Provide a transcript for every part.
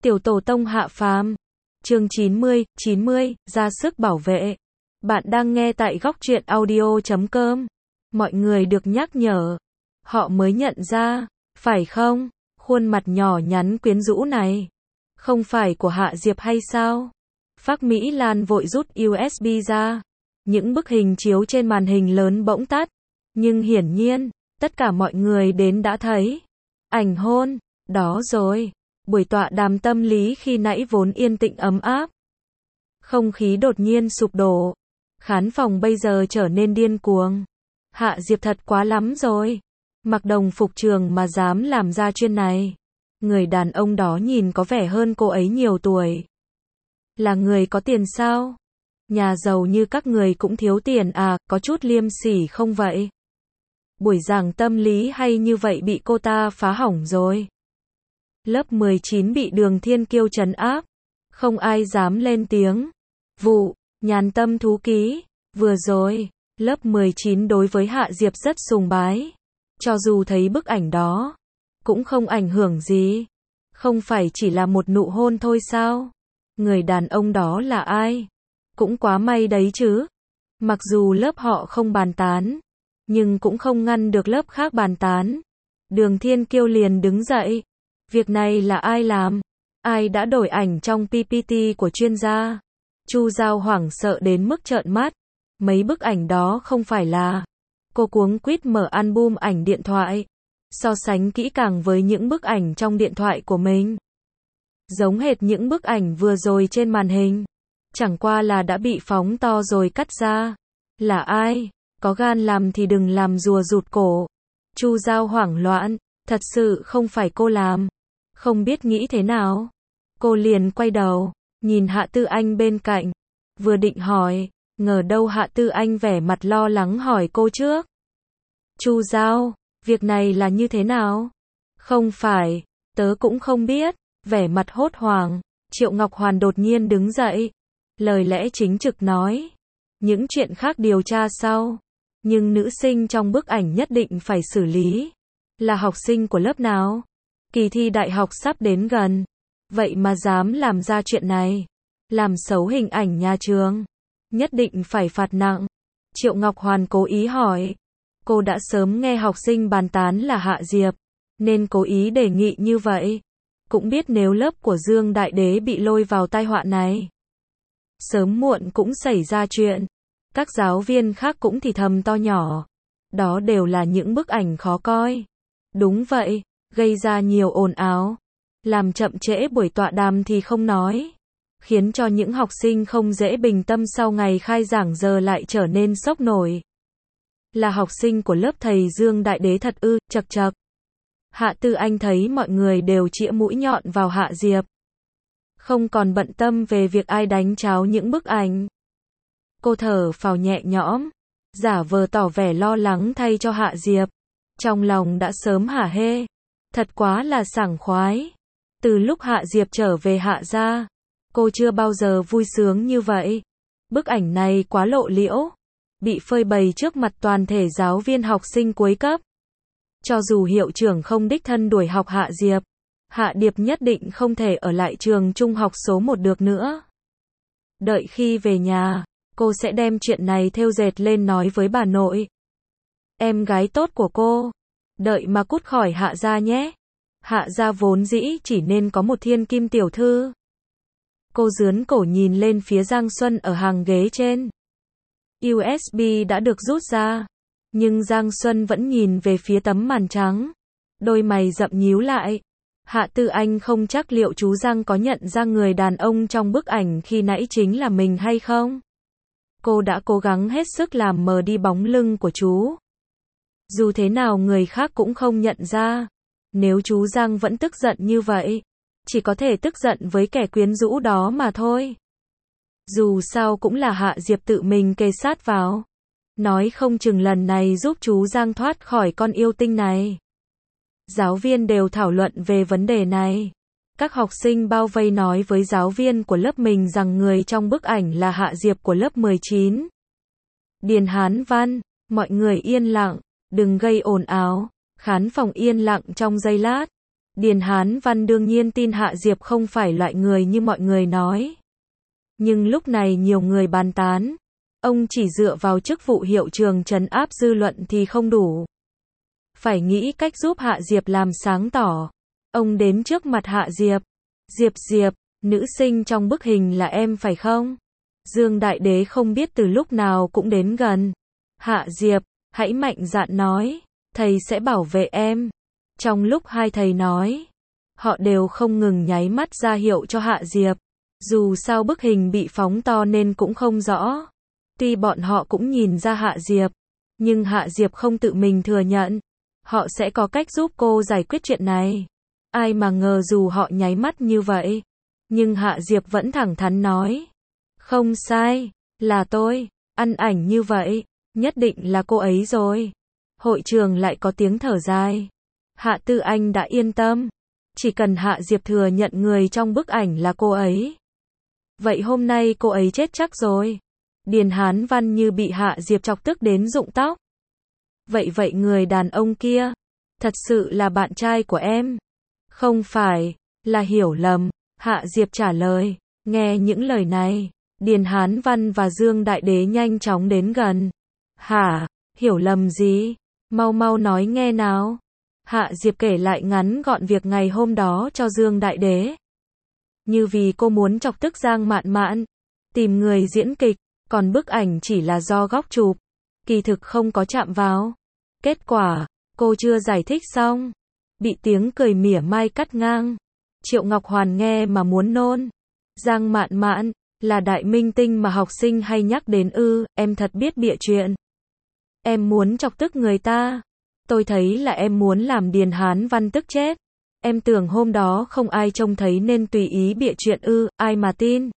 Tiểu tổ tông hạ phàm. Chương 90, ra sức bảo vệ. Bạn đang nghe tại góc truyện audio.com. Mọi người được nhắc nhở. Họ mới nhận ra, phải không? Khuôn mặt nhỏ nhắn quyến rũ này. Không phải của Hạ Diệp hay sao? Phác Mỹ Lan vội rút USB ra. Những bức hình chiếu trên màn hình lớn bỗng tắt. Nhưng hiển nhiên, tất cả mọi người đến đã thấy. Ảnh hôn, đó rồi. Buổi tọa đàm tâm lý khi nãy vốn yên tĩnh ấm áp. Không khí đột nhiên sụp đổ. Khán phòng bây giờ trở nên điên cuồng. Hạ Diệp thật quá lắm rồi. Mặc đồng phục trường mà dám làm ra chuyện này. Người đàn ông đó nhìn có vẻ hơn cô ấy nhiều tuổi. Là người có tiền sao? Nhà giàu như các người cũng thiếu tiền à, có chút liêm sỉ không vậy? Buổi giảng tâm lý hay như vậy bị cô ta phá hỏng rồi. Lớp 19 bị Đường Thiên Kiêu trấn áp. Không ai dám lên tiếng. Vụ, nhàn tâm thú ký. Vừa rồi, lớp 19 đối với Hạ Diệp rất sùng bái. Cho dù thấy bức ảnh đó, cũng không ảnh hưởng gì. Không phải chỉ là một nụ hôn thôi sao? Người đàn ông đó là ai? Cũng quá may đấy chứ. Mặc dù lớp họ không bàn tán, nhưng cũng không ngăn được lớp khác bàn tán. Đường Thiên Kiêu liền đứng dậy. Việc này là ai làm? Ai đã đổi ảnh trong PPT của chuyên gia? Chu Giao hoảng sợ đến mức trợn mắt. Mấy bức ảnh đó không phải là... Cô cuống quýt mở album ảnh điện thoại. So sánh kỹ càng với những bức ảnh trong điện thoại của mình. Giống hệt những bức ảnh vừa rồi trên màn hình. Chẳng qua là đã bị phóng to rồi cắt ra. Là ai? Có gan làm thì đừng làm rùa rụt cổ. Chu Giao hoảng loạn. Thật sự không phải cô làm. Không biết nghĩ thế nào. Cô liền quay đầu, nhìn Hạ Tư Anh bên cạnh. Vừa định hỏi, ngờ đâu Hạ Tư Anh vẻ mặt lo lắng hỏi cô trước. Chu Giao, việc này là như thế nào? Không phải, tớ cũng không biết. Vẻ mặt hốt hoảng, Triệu Ngọc Hoàn đột nhiên đứng dậy. Lời lẽ chính trực nói. Những chuyện khác điều tra sau. Nhưng nữ sinh trong bức ảnh nhất định phải xử lý. Là học sinh của lớp nào? Kỳ thi đại học sắp đến gần. Vậy mà dám làm ra chuyện này. Làm xấu hình ảnh nhà trường. Nhất định phải phạt nặng. Triệu Ngọc Hoàn cố ý hỏi. Cô đã sớm nghe học sinh bàn tán là Hạ Diệp. Nên cố ý đề nghị như vậy. Cũng biết nếu lớp của Dương Đại Đế bị lôi vào tai họa này. Sớm muộn cũng xảy ra chuyện. Các giáo viên khác cũng thì thầm to nhỏ. Đó đều là những bức ảnh khó coi. Đúng vậy. Gây ra nhiều ồn ào, làm chậm trễ buổi tọa đàm thì không nói, khiến cho những học sinh không dễ bình tâm sau ngày khai giảng giờ lại trở nên sốc nổi. Là học sinh của lớp thầy Dương Đại Đế thật ư? Chậc chậc. Hạ Tư Anh thấy mọi người đều chĩa mũi nhọn vào Hạ Diệp, không còn bận tâm về việc ai đánh tráo những bức ảnh. Cô thở phào nhẹ nhõm, giả vờ tỏ vẻ lo lắng thay cho Hạ Diệp, trong lòng đã sớm hả hê. Thật quá là sảng khoái. Từ lúc Hạ Diệp trở về Hạ gia, cô chưa bao giờ vui sướng như vậy. Bức ảnh này quá lộ liễu, bị phơi bày trước mặt toàn thể giáo viên học sinh cuối cấp. Cho dù hiệu trưởng không đích thân đuổi học Hạ Diệp, Hạ Điệp nhất định không thể ở lại trường trung học số 1 được nữa. Đợi khi về nhà, cô sẽ đem chuyện này thêu dệt lên nói với bà nội. Em gái tốt của cô. Đợi mà cút khỏi Hạ gia nhé. Hạ gia vốn dĩ chỉ nên có một thiên kim tiểu thư. Cô dướn cổ nhìn lên phía Giang Xuân ở hàng ghế trên. USB đã được rút ra. Nhưng Giang Xuân vẫn nhìn về phía tấm màn trắng. Đôi mày rậm nhíu lại. Hạ Tư Anh không chắc liệu chú Giang có nhận ra người đàn ông trong bức ảnh khi nãy chính là mình hay không. Cô đã cố gắng hết sức làm mờ đi bóng lưng của chú. Dù thế nào người khác cũng không nhận ra. Nếu chú Giang vẫn tức giận như vậy, chỉ có thể tức giận với kẻ quyến rũ đó mà thôi. Dù sao cũng là Hạ Diệp tự mình kề sát vào. Nói không chừng lần này giúp chú Giang thoát khỏi con yêu tinh này. Giáo viên đều thảo luận về vấn đề này. Các học sinh bao vây nói với giáo viên của lớp mình rằng người trong bức ảnh là Hạ Diệp của lớp 19. Điền Hán Văn, mọi người yên lặng. Đừng gây ồn ào. Khán phòng yên lặng trong giây lát. Điền Hán Văn đương nhiên tin Hạ Diệp không phải loại người như mọi người nói. Nhưng lúc này nhiều người bàn tán. Ông chỉ dựa vào chức vụ hiệu trường trấn áp dư luận thì không đủ. Phải nghĩ cách giúp Hạ Diệp làm sáng tỏ. Ông đến trước mặt Hạ Diệp. Diệp, nữ sinh trong bức hình là em phải không? Dương Đại Đế không biết từ lúc nào cũng đến gần. Hạ Diệp, hãy mạnh dạn nói, thầy sẽ bảo vệ em. Trong lúc hai thầy nói, họ đều không ngừng nháy mắt ra hiệu cho Hạ Diệp. Dù sao bức hình bị phóng to nên cũng không rõ. Tuy bọn họ cũng nhìn ra Hạ Diệp, nhưng Hạ Diệp không tự mình thừa nhận. Họ sẽ có cách giúp cô giải quyết chuyện này. Ai mà ngờ dù họ nháy mắt như vậy, nhưng Hạ Diệp vẫn thẳng thắn nói. Không sai, là tôi, ăn ảnh như vậy, nhất định là cô ấy rồi. Hội trường lại có tiếng thở dài. Hạ Tư Anh đã yên tâm. Chỉ cần Hạ Diệp thừa nhận người trong bức ảnh là cô ấy. Vậy hôm nay cô ấy chết chắc rồi. Điền Hán Văn như bị Hạ Diệp chọc tức đến rụng tóc. Vậy người đàn ông kia, thật sự là bạn trai của em? Không phải, là hiểu lầm. Hạ Diệp trả lời. Nghe những lời này, Điền Hán Văn và Dương Đại Đế nhanh chóng đến gần. Hả, hiểu lầm gì? Mau nói nghe nào. Hạ Diệp kể lại ngắn gọn việc ngày hôm đó cho Dương Đại Đế. Như vì cô muốn chọc tức Giang Mạn Mạn, tìm người diễn kịch, còn bức ảnh chỉ là do góc chụp, kỳ thực không có chạm vào. Kết quả, cô chưa giải thích xong, bị tiếng cười mỉa mai cắt ngang. Triệu Ngọc Hoàn nghe mà muốn nôn. Giang Mạn Mạn, là đại minh tinh mà học sinh hay nhắc đến ư, em thật biết bịa chuyện. Em muốn chọc tức người ta. Tôi thấy là em muốn làm Điền Hán Văn tức chết. Em tưởng hôm đó không ai trông thấy nên tùy ý bịa chuyện ư, ai mà tin.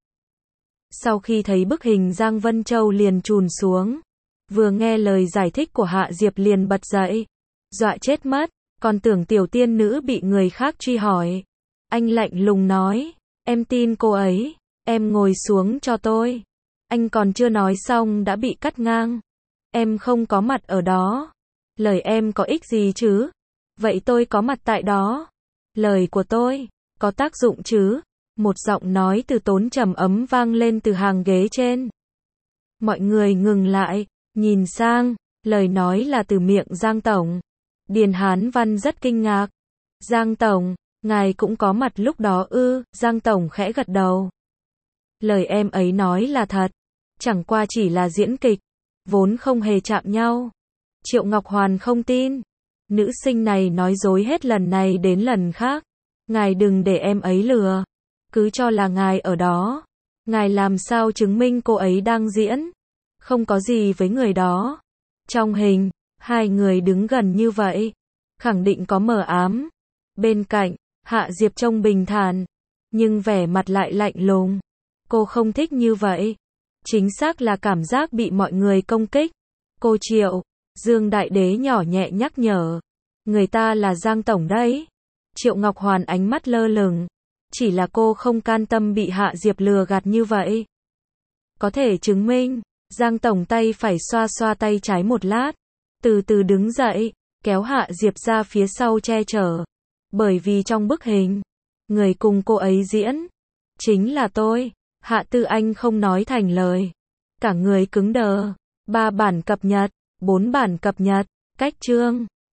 Sau khi thấy bức hình Giang Vân Châu liền trùn xuống. Vừa nghe lời giải thích của Hạ Diệp liền bật dậy. Dọa chết mất, còn tưởng tiểu tiên nữ bị người khác truy hỏi. Anh lạnh lùng nói, em tin cô ấy, em ngồi xuống cho tôi. Anh còn chưa nói xong đã bị cắt ngang. Em không có mặt ở đó. Lời em có ích gì chứ? Vậy tôi có mặt tại đó. Lời của tôi, có tác dụng chứ? Một giọng nói từ tốn trầm ấm vang lên từ hàng ghế trên. Mọi người ngừng lại, nhìn sang, lời nói là từ miệng Giang Tổng. Điền Hán Văn rất kinh ngạc. Giang Tổng, ngài cũng có mặt lúc đó ư? Giang Tổng khẽ gật đầu. Lời em ấy nói là thật, chẳng qua chỉ là diễn kịch, vốn không hề chạm nhau. Triệu Ngọc Hoàn không tin. Nữ sinh này nói dối hết lần này đến lần khác. Ngài đừng để em ấy lừa. Cứ cho là ngài ở đó. Ngài làm sao chứng minh cô ấy đang diễn? Không có gì với người đó. Trong hình, hai người đứng gần như vậy. Khẳng định có mờ ám. Bên cạnh, Hạ Diệp trông bình thản. Nhưng vẻ mặt lại lạnh lùng. Cô không thích như vậy. Chính xác là cảm giác bị mọi người công kích. Cô Triệu, Dương Đại Đế nhỏ nhẹ nhắc nhở. Người ta là Giang Tổng đấy. Triệu Ngọc Hoàn ánh mắt lơ lửng. Chỉ là cô không can tâm bị Hạ Diệp lừa gạt như vậy. Có thể chứng minh. Giang Tổng tay phải xoa xoa tay trái một lát. Từ từ đứng dậy, kéo Hạ Diệp ra phía sau che chở. Bởi vì trong bức hình, người cùng cô ấy diễn, chính là tôi. Hạ Tư Anh không nói thành lời. Cả người cứng đờ. 3 bản cập nhật, 4 bản cập nhật, cách chương.